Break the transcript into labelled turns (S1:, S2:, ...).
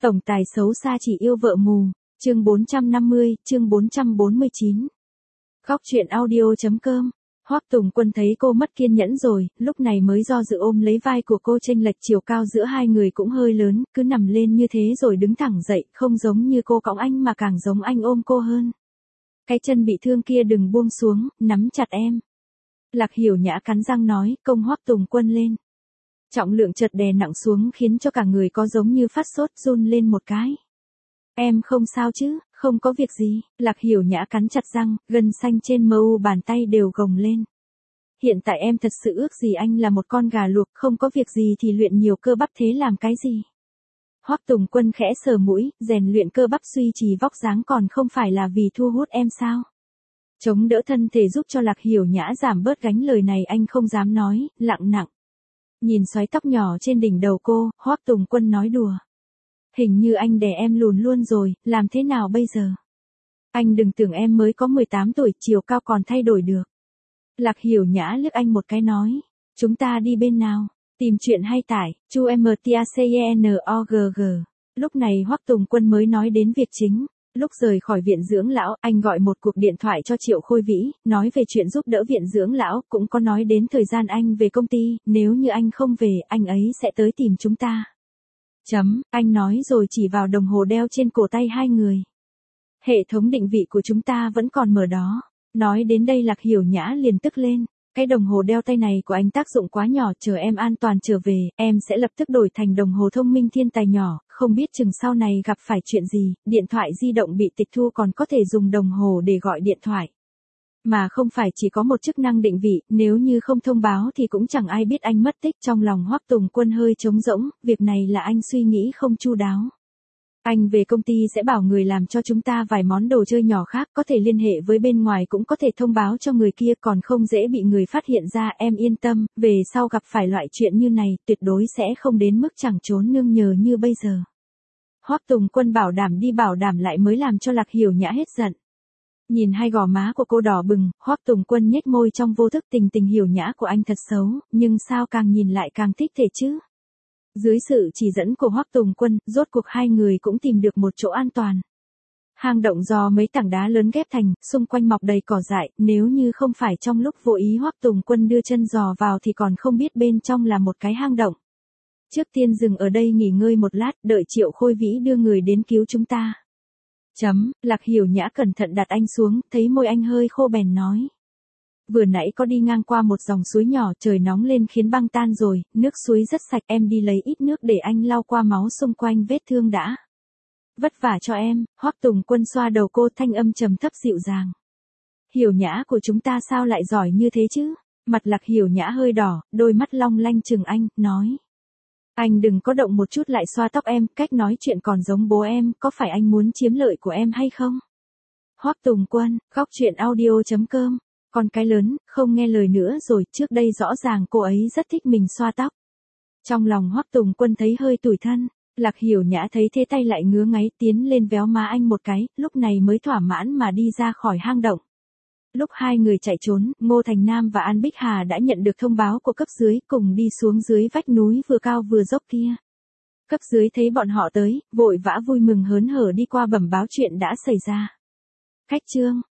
S1: Tổng tài xấu xa chỉ yêu vợ mù. Chương 450, chương 449. Góc truyện audio.com. Hoắc Tùng Quân thấy cô mất kiên nhẫn rồi, lúc này mới do dự ôm lấy vai của cô, chênh lệch chiều cao giữa hai người cũng hơi lớn, cứ nằm lên như thế rồi đứng thẳng dậy, không giống như cô cõng anh mà càng giống anh ôm cô hơn. Cái chân bị thương kia đừng buông xuống, nắm chặt em. Lạc Hiểu Nhã cắn răng nói, công Hoắc Tùng Quân lên. Trọng lượng chợt đè nặng xuống khiến cho cả người có giống như phát sốt, run lên một cái. Em không sao chứ, không có việc gì. Lạc Hiểu Nhã cắn chặt răng, gân xanh trên mu bàn tay đều gồng lên. Hiện tại em thật sự ước gì anh là một con gà luộc, không có việc gì thì luyện nhiều cơ bắp thế làm cái gì. Hoắc Tùng Quân khẽ sờ mũi, rèn luyện cơ bắp duy trì vóc dáng còn không phải là vì thu hút em sao. Chống đỡ thân thể giúp cho Lạc Hiểu Nhã giảm bớt gánh, lời này anh không dám nói, lặng nặng. Nhìn xoáy tóc nhỏ trên đỉnh đầu cô, Hoắc Tùng Quân nói đùa. Hình như anh đè em lùn luôn rồi, làm thế nào bây giờ? Anh đừng tưởng em mới có 18 tuổi, chiều cao còn thay đổi được. Lạc Hiểu Nhã liếc anh một cái nói. Chúng ta đi bên nào? Tìm chuyện hay tải, chu MTACENOGG. Lúc này Hoắc Tùng Quân mới nói đến việc chính. Lúc rời khỏi viện dưỡng lão, anh gọi một cuộc điện thoại cho Triệu Khôi Vĩ, nói về chuyện giúp đỡ viện dưỡng lão, cũng có nói đến thời gian anh về công ty, nếu như anh không về, anh ấy sẽ tới tìm chúng ta. Anh nói rồi chỉ vào đồng hồ đeo trên cổ tay hai người. Hệ thống định vị của chúng ta vẫn còn mở đó. Nói đến đây Lạc Hiểu Nhã liền tức lên. Cái đồng hồ đeo tay này của anh tác dụng quá nhỏ, chờ em an toàn trở về, em sẽ lập tức đổi thành đồng hồ thông minh thiên tài nhỏ, không biết chừng sau này gặp phải chuyện gì, điện thoại di động bị tịch thu còn có thể dùng đồng hồ để gọi điện thoại. Mà không phải chỉ có một chức năng định vị, nếu như không thông báo thì cũng chẳng ai biết anh mất tích. Trong lòng Hoắc Tùng Quân hơi trống rỗng, việc này là anh suy nghĩ không chu đáo. Anh về công ty sẽ bảo người làm cho chúng ta vài món đồ chơi nhỏ khác, có thể liên hệ với bên ngoài cũng có thể thông báo cho người kia, còn không dễ bị người phát hiện ra. Em yên tâm, về sau gặp phải loại chuyện như này, tuyệt đối sẽ không đến mức chẳng trốn nương nhờ như bây giờ. Hoắc Tùng Quân bảo đảm đi bảo đảm lại mới làm cho Lạc Hiểu Nhã hết giận. Nhìn hai gò má của cô đỏ bừng, Hoắc Tùng Quân nhếch môi trong vô thức, tình Hiểu Nhã của anh thật xấu, nhưng sao càng nhìn lại càng thích thể chứ. Dưới sự chỉ dẫn của Hoắc Tùng Quân, rốt cuộc hai người cũng tìm được một chỗ an toàn. Hang động do mấy tảng đá lớn ghép thành, xung quanh mọc đầy cỏ dại, nếu như không phải trong lúc vô ý Hoắc Tùng Quân đưa chân dò vào thì còn không biết bên trong là một cái hang động. Trước tiên dừng ở đây nghỉ ngơi một lát, đợi Triệu Khôi Vĩ đưa người đến cứu chúng ta. Lạc Hiểu Nhã cẩn thận đặt anh xuống, thấy môi anh hơi khô bèn nói. Vừa nãy có đi ngang qua một dòng suối nhỏ, trời nóng lên khiến băng tan rồi, nước suối rất sạch, em đi lấy ít nước để anh lau qua máu xung quanh vết thương đã. Vất vả cho em. Hoắc Tùng Quân xoa đầu cô, thanh âm trầm thấp dịu dàng. Hiểu Nhã của chúng ta sao lại giỏi như thế chứ? Mặt Lạc Hiểu Nhã hơi đỏ, đôi mắt long lanh chừng anh, nói. Anh đừng có động một chút lại xoa tóc em, cách nói chuyện còn giống bố em, có phải anh muốn chiếm lợi của em hay không? Hoắc Tùng Quân, góc truyện audio.com. Con cái lớn, không nghe lời nữa rồi, trước đây rõ ràng cô ấy rất thích mình xoa tóc. Trong lòng Hoắc Tùng Quân thấy hơi tủi thân, Lạc Hiểu Nhã thấy thế tay lại ngứa ngáy, tiến lên véo má anh một cái, lúc này mới thỏa mãn mà đi ra khỏi hang động. Lúc hai người chạy trốn, Ngô Thành Nam và An Bích Hà đã nhận được thông báo của cấp dưới, cùng đi xuống dưới vách núi vừa cao vừa dốc kia. Cấp dưới thấy bọn họ tới, vội vã vui mừng hớn hở đi qua bẩm báo chuyện đã xảy ra. Khách Trương,